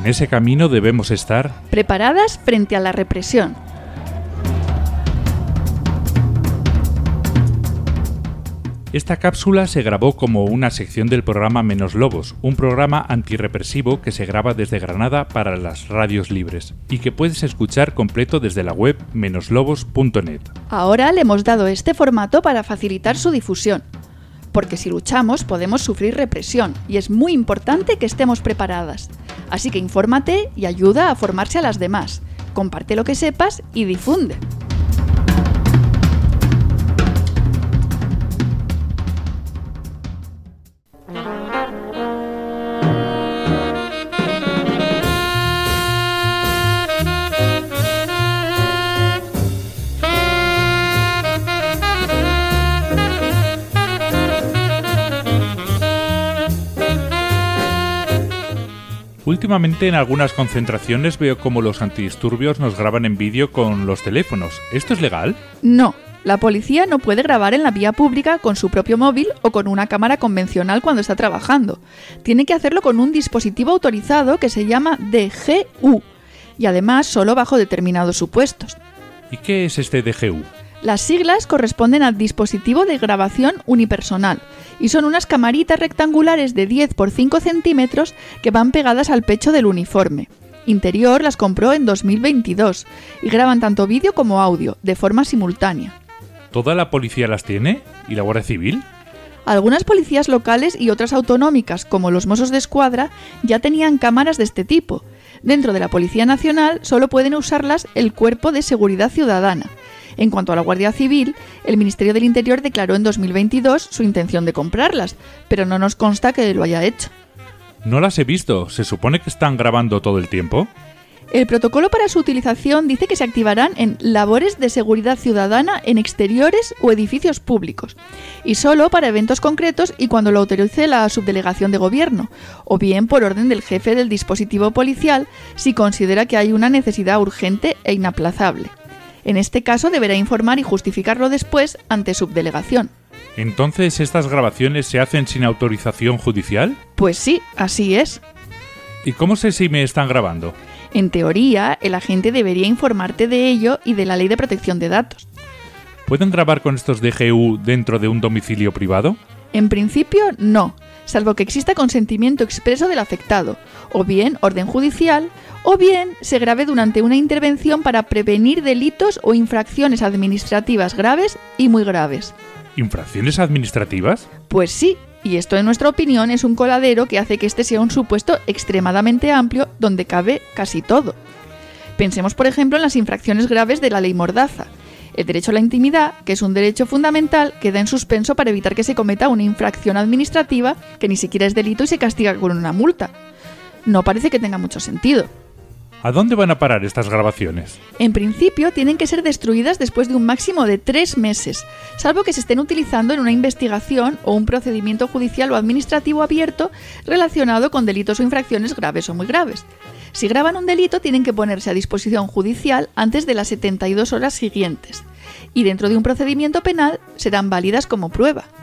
ese camino debemos estar preparadas frente a la represión. Esta cápsula se grabó como una sección del programa Menos Lobos, un programa antirrepresivo que se graba desde Granada para las radios libres y que puedes escuchar completo desde la web menoslobos.net. Ahora le hemos dado este formato para facilitar su difusión, porque si luchamos podemos sufrir represión y es muy importante que estemos preparadas. Así que infórmate y ayuda a formarse a las demás. Comparte lo que sepas y difunde. Últimamente en algunas concentraciones veo como los antidisturbios nos graban en vídeo con los teléfonos. ¿Esto es legal? No, la policía no puede grabar en la vía pública con su propio móvil o con una cámara convencional cuando está trabajando. Tiene que hacerlo con un dispositivo autorizado que se llama DGU y además solo bajo determinados supuestos. ¿Y qué es este DGU? Las siglas corresponden al dispositivo de grabación unipersonal y son unas camaritas rectangulares de 10 por 5 centímetros que van pegadas al pecho del uniforme. Interior las compró en 2022 y graban tanto vídeo como audio, de forma simultánea. ¿Toda la policía las tiene? ¿Y la Guardia Civil? Algunas policías locales y otras autonómicas, como los Mossos d'Esquadra, ya tenían cámaras de este tipo. Dentro de la Policía Nacional solo pueden usarlas el Cuerpo de Seguridad Ciudadana. En cuanto a la Guardia Civil, el Ministerio del Interior declaró en 2022 su intención de comprarlas, pero no nos consta que lo haya hecho. No las he visto. ¿Se supone que están grabando todo el tiempo? El protocolo para su utilización dice que se activarán en labores de seguridad ciudadana en exteriores o edificios públicos, y solo para eventos concretos y cuando lo autorice la subdelegación de gobierno, o bien por orden del jefe del dispositivo policial si considera que hay una necesidad urgente e inaplazable. En este caso deberá informar y justificarlo después ante subdelegación. ¿Entonces estas grabaciones se hacen sin autorización judicial? Pues sí, así es. ¿Y cómo sé si me están grabando? En teoría, el agente debería informarte de ello y de la Ley de Protección de Datos. ¿Pueden grabar con estos DGU dentro de un domicilio privado? En principio, no, salvo que exista consentimiento expreso del afectado, o bien orden judicial, o bien se grabe durante una intervención para prevenir delitos o infracciones administrativas graves y muy graves. ¿Infracciones administrativas? Pues sí, y esto en nuestra opinión es un coladero que hace que este sea un supuesto extremadamente amplio donde cabe casi todo. Pensemos por ejemplo en las infracciones graves de la ley Mordaza. El derecho a la intimidad, que es un derecho fundamental, queda en suspenso para evitar que se cometa una infracción administrativa que ni siquiera es delito y se castiga con una multa. No parece que tenga mucho sentido. ¿A dónde van a parar estas grabaciones? En principio tienen que ser destruidas después de un máximo de 3 meses, salvo que se estén utilizando en una investigación o un procedimiento judicial o administrativo abierto relacionado con delitos o infracciones graves o muy graves. Si graban un delito tienen que ponerse a disposición judicial antes de las 72 horas siguientes y dentro de un procedimiento penal serán válidas como prueba.